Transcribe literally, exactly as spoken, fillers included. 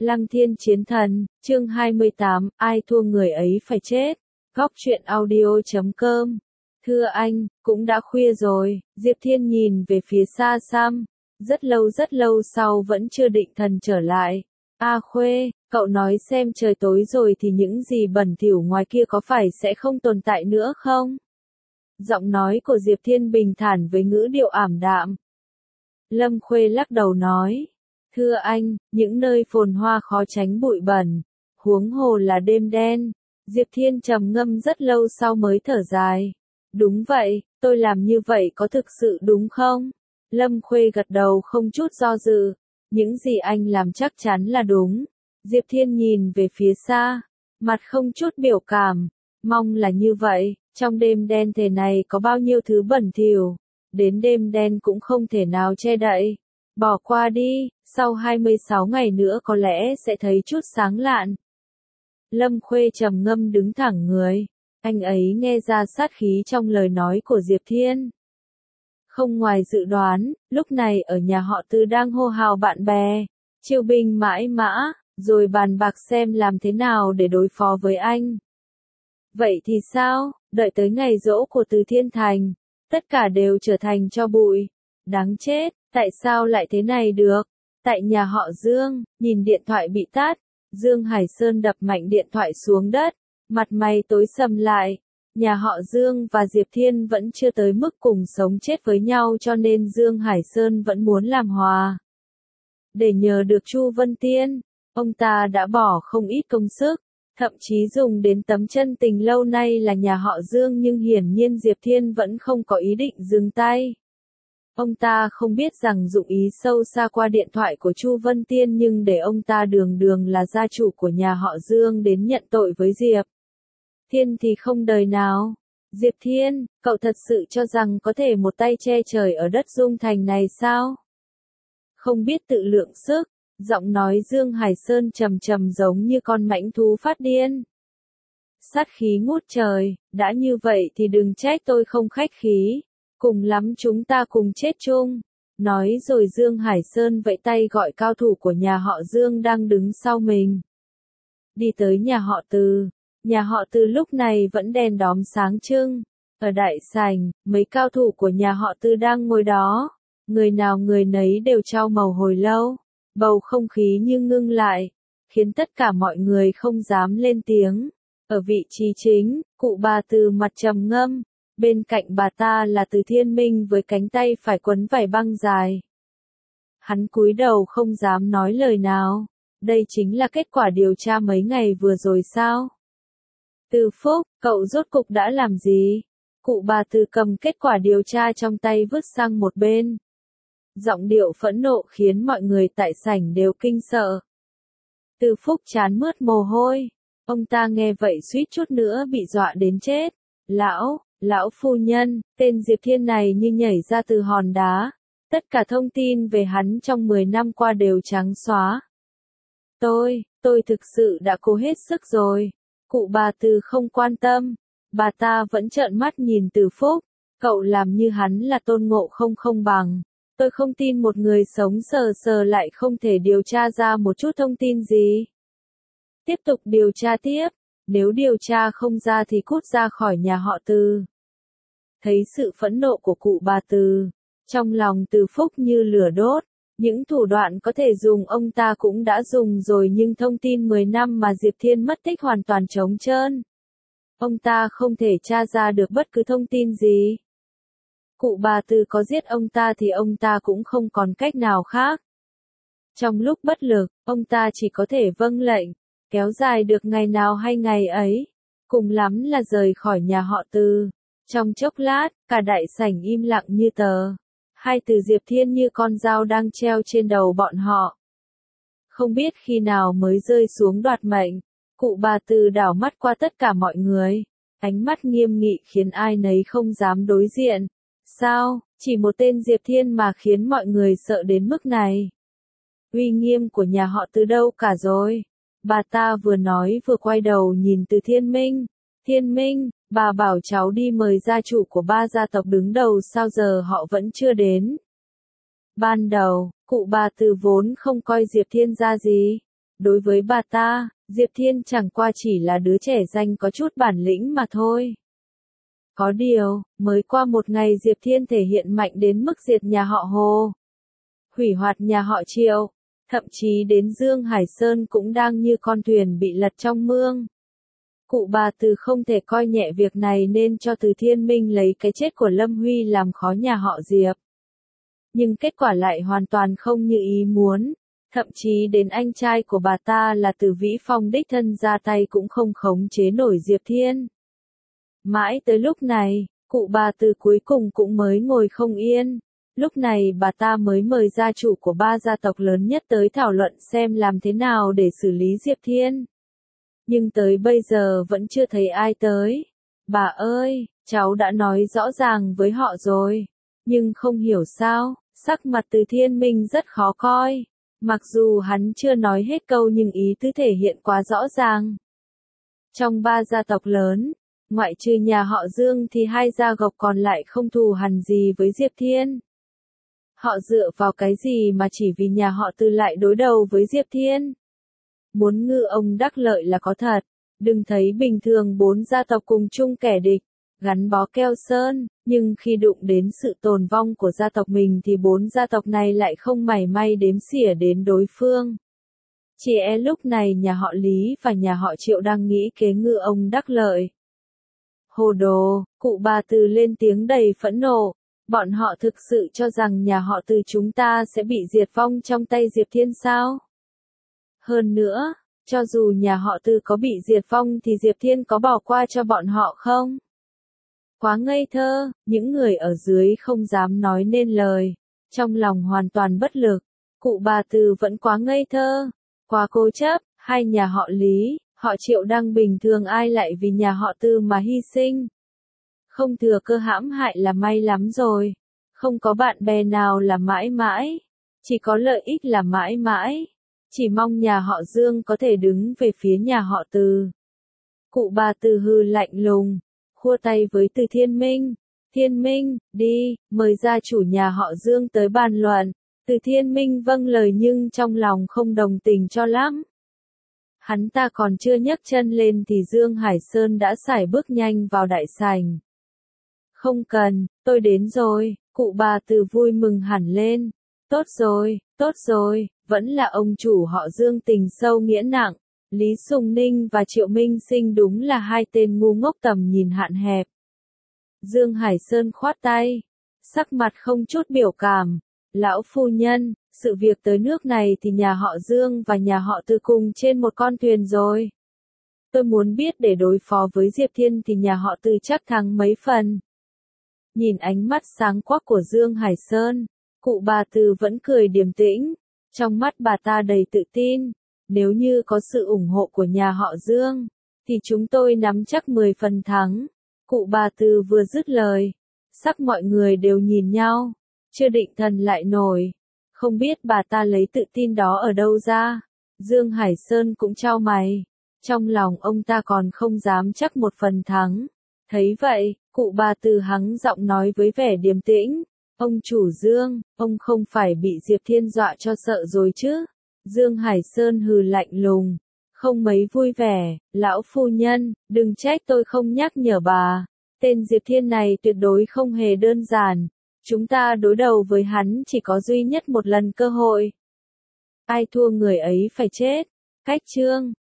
Lăng Thiên Chiến Thần, chương hai mươi tám, ai thua người ấy phải chết. Góc truyện audio chấm com. Thưa anh, cũng đã khuya rồi. Diệp Thiên nhìn về phía xa xăm. Rất lâu rất lâu sau vẫn chưa định thần trở lại. A Khuê, cậu nói xem trời tối rồi thì những gì bẩn thỉu ngoài kia có phải sẽ không tồn tại nữa không? Giọng nói của Diệp Thiên bình thản với ngữ điệu ảm đạm. Lâm Khuê lắc đầu nói. Thưa anh, những nơi phồn hoa khó tránh bụi bẩn, huống hồ là đêm đen. Diệp Thiên trầm ngâm rất lâu sau mới thở dài. Đúng vậy, tôi làm như vậy có thực sự đúng không? Lâm Khuê gật đầu không chút do dự. Những gì anh làm chắc chắn là đúng. Diệp Thiên nhìn về phía xa, mặt không chút biểu cảm. Mong là như vậy, trong đêm đen thế này có bao nhiêu thứ bẩn thỉu, đến đêm đen cũng không thể nào che đậy. Bỏ qua đi, sau hai mươi sáu ngày nữa có lẽ sẽ thấy chút sáng lạn. Lâm Khuê trầm ngâm đứng thẳng người. Anh ấy nghe ra sát khí trong lời nói của Diệp Thiên. Không ngoài dự đoán, lúc này ở nhà họ Tư đang hô hào bạn bè, chiêu binh mãi mã, rồi bàn bạc xem làm thế nào để đối phó với anh. Vậy thì sao, đợi tới ngày giỗ của Từ Thiên Thành, tất cả đều trở thành tro bụi. Đáng chết, tại sao lại thế này được? Tại nhà họ Dương, nhìn điện thoại bị tắt, Dương Hải Sơn đập mạnh điện thoại xuống đất, mặt mày tối sầm lại. Nhà họ Dương và Diệp Thiên vẫn chưa tới mức cùng sống chết với nhau cho nên Dương Hải Sơn vẫn muốn làm hòa. Để nhờ được Chu Vân Tiên, ông ta đã bỏ không ít công sức, thậm chí dùng đến tấm chân tình lâu nay là nhà họ Dương, nhưng hiển nhiên Diệp Thiên vẫn không có ý định dừng tay. Ông ta không biết rằng dụng ý sâu xa qua điện thoại của Chu Vân Tiên, nhưng để ông ta đường đường là gia chủ của nhà họ Dương đến nhận tội với Diệp Thiên thì không đời nào. Diệp Thiên, cậu thật sự cho rằng có thể một tay che trời ở đất Dung Thành này sao? Không biết tự lượng sức, giọng nói Dương Hải Sơn trầm trầm giống như con mãnh thú phát điên. Sát khí ngút trời, đã như vậy thì đừng trách tôi không khách khí. Cùng lắm chúng ta cùng chết chung. Nói rồi Dương Hải Sơn vẫy tay gọi cao thủ của nhà họ Dương đang đứng sau mình. Đi tới nhà họ Từ. Nhà họ Từ lúc này vẫn đèn đóm sáng trưng. Ở đại sảnh, mấy cao thủ của nhà họ Từ đang ngồi đó. Người nào người nấy đều trao màu hồi lâu. Bầu không khí như ngưng lại, khiến tất cả mọi người không dám lên tiếng. Ở vị trí chính, cụ bà Từ mặt trầm ngâm. Bên cạnh bà ta là Từ Thiên Minh với cánh tay phải quấn vải băng dài. Hắn cúi đầu không dám nói lời nào. Đây chính là kết quả điều tra mấy ngày vừa rồi sao? Từ Phúc, cậu rốt cục đã làm gì? Cụ bà Từ cầm kết quả điều tra trong tay vứt sang một bên. Giọng điệu phẫn nộ khiến mọi người tại sảnh đều kinh sợ. Từ Phúc trán mướt mồ hôi. Ông ta nghe vậy suýt chút nữa bị dọa đến chết. Lão, lão phu nhân, tên Diệp Thiên này như nhảy ra từ hòn đá. Tất cả thông tin về hắn trong mười năm qua đều trắng xóa. Tôi, tôi thực sự đã cố hết sức rồi. Cụ bà Từ không quan tâm. Bà ta vẫn trợn mắt nhìn Từ Phúc. Cậu làm như hắn là Tôn Ngộ Không không bằng. Tôi không tin một người sống sờ sờ lại không thể điều tra ra một chút thông tin gì. Tiếp tục điều tra tiếp. Nếu điều tra không ra thì cút ra khỏi nhà họ Từ. Thấy sự phẫn nộ của cụ bà Từ, trong lòng Từ Phúc như lửa đốt. Những thủ đoạn có thể dùng ông ta cũng đã dùng rồi, nhưng thông tin mười năm mà Diệp Thiên mất tích hoàn toàn trống trơn. Ông ta không thể tra ra được bất cứ thông tin gì. Cụ bà Từ có giết ông ta thì ông ta cũng không còn cách nào khác. Trong lúc bất lực, ông ta chỉ có thể vâng lệnh, kéo dài được ngày nào hay ngày ấy. Cùng lắm là rời khỏi nhà họ Từ. Trong chốc lát, cả đại sảnh im lặng như tờ. Hai từ Diệp Thiên như con dao đang treo trên đầu bọn họ. Không biết khi nào mới rơi xuống đoạt mệnh. Cụ bà Từ đảo mắt qua tất cả mọi người. Ánh mắt nghiêm nghị khiến ai nấy không dám đối diện. Sao, chỉ một tên Diệp Thiên mà khiến mọi người sợ đến mức này? Uy nghiêm của nhà họ Từ đâu cả rồi? Bà ta vừa nói vừa quay đầu nhìn Từ Thiên Minh. Thiên Minh, bà bảo cháu đi mời gia chủ của ba gia tộc đứng đầu, sao giờ họ vẫn chưa đến? Ban đầu, cụ bà Từ vốn không coi Diệp Thiên ra gì. Đối với bà ta, Diệp Thiên chẳng qua chỉ là đứa trẻ danh có chút bản lĩnh mà thôi. Có điều, mới qua một ngày Diệp Thiên thể hiện mạnh đến mức diệt nhà họ Hồ, hủy hoại nhà họ Triệu, thậm chí đến Dương Hải Sơn cũng đang như con thuyền bị lật trong mương. Cụ bà Từ không thể coi nhẹ việc này nên cho Từ Thiên Minh lấy cái chết của Lâm Huy làm khó nhà họ Diệp. Nhưng kết quả lại hoàn toàn không như ý muốn, thậm chí đến anh trai của bà ta là Từ Vĩ Phong đích thân ra tay cũng không khống chế nổi Diệp Thiên. Mãi tới lúc này, cụ bà Từ cuối cùng cũng mới ngồi không yên. Lúc này bà ta mới mời gia chủ của ba gia tộc lớn nhất tới thảo luận xem làm thế nào để xử lý Diệp Thiên. Nhưng tới bây giờ vẫn chưa thấy ai tới. Bà ơi, cháu đã nói rõ ràng với họ rồi. Nhưng không hiểu sao, sắc mặt Từ Thiên Minh rất khó coi. Mặc dù hắn chưa nói hết câu nhưng ý tứ thể hiện quá rõ ràng. Trong ba gia tộc lớn, ngoại trừ nhà họ Dương thì hai gia tộc còn lại không thù hằn gì với Diệp Thiên. Họ dựa vào cái gì mà chỉ vì nhà họ Từ lại đối đầu với Diệp Thiên? Muốn ngư ông đắc lợi là có thật, đừng thấy bình thường bốn gia tộc cùng chung kẻ địch, gắn bó keo sơn, nhưng khi đụng đến sự tồn vong của gia tộc mình thì bốn gia tộc này lại không mảy may đếm xỉa đến đối phương. Chỉ e lúc này nhà họ Lý và nhà họ Triệu đang nghĩ kế ngư ông đắc lợi. Hồ đồ, cụ bà Từ lên tiếng đầy phẫn nộ. Bọn họ thực sự cho rằng nhà họ Từ chúng ta sẽ bị diệt vong trong tay Diệp Thiên sao? Hơn nữa, cho dù nhà họ Từ có bị diệt vong thì Diệp Thiên có bỏ qua cho bọn họ không? Quá ngây thơ, những người ở dưới không dám nói nên lời, trong lòng hoàn toàn bất lực. Cụ bà Từ vẫn quá ngây thơ, quá cố chấp, hai nhà họ Lý, họ Triệu đang bình thường ai lại vì nhà họ Từ mà hy sinh. Không thừa cơ hãm hại là may lắm rồi. Không có bạn bè nào là mãi mãi. Chỉ có lợi ích là mãi mãi. Chỉ mong nhà họ Dương có thể đứng về phía nhà họ Từ. Cụ bà Từ hừ lạnh lùng, khua tay với Từ Thiên Minh. Thiên Minh, đi, mời gia chủ nhà họ Dương tới bàn luận. Từ Thiên Minh vâng lời nhưng trong lòng không đồng tình cho lắm. Hắn ta còn chưa nhấc chân lên thì Dương Hải Sơn đã sải bước nhanh vào đại sảnh. Không cần, tôi đến rồi, cụ bà Từ vui mừng hẳn lên. Tốt rồi, tốt rồi, vẫn là ông chủ họ Dương tình sâu nghĩa nặng. Lý Sùng Ninh và Triệu Minh Sinh đúng là hai tên ngu ngốc tầm nhìn hạn hẹp. Dương Hải Sơn khoát tay, sắc mặt không chút biểu cảm. Lão phu nhân, sự việc tới nước này thì nhà họ Dương và nhà họ Từ cùng trên một con thuyền rồi. Tôi muốn biết để đối phó với Diệp Thiên thì nhà họ Từ chắc thắng mấy phần. Nhìn ánh mắt sáng quắc của Dương Hải Sơn, cụ bà Từ vẫn cười điềm tĩnh, trong mắt bà ta đầy tự tin. Nếu như có sự ủng hộ của nhà họ Dương, thì chúng tôi nắm chắc mười phần thắng. Cụ bà Từ vừa dứt lời, sắc mọi người đều nhìn nhau, chưa định thần lại nổi. Không biết bà ta lấy tự tin đó ở đâu ra. Dương Hải Sơn cũng chau mày, trong lòng ông ta còn không dám chắc một phần thắng. Thấy vậy, cụ bà Từ hắng giọng nói với vẻ điềm tĩnh, ông chủ Dương, ông không phải bị Diệp Thiên dọa cho sợ rồi chứ? Dương Hải Sơn hừ lạnh lùng, không mấy vui vẻ, lão phu nhân, đừng trách tôi không nhắc nhở bà, tên Diệp Thiên này tuyệt đối không hề đơn giản, chúng ta đối đầu với hắn chỉ có duy nhất một lần cơ hội. Ai thua người ấy phải chết. Cách chương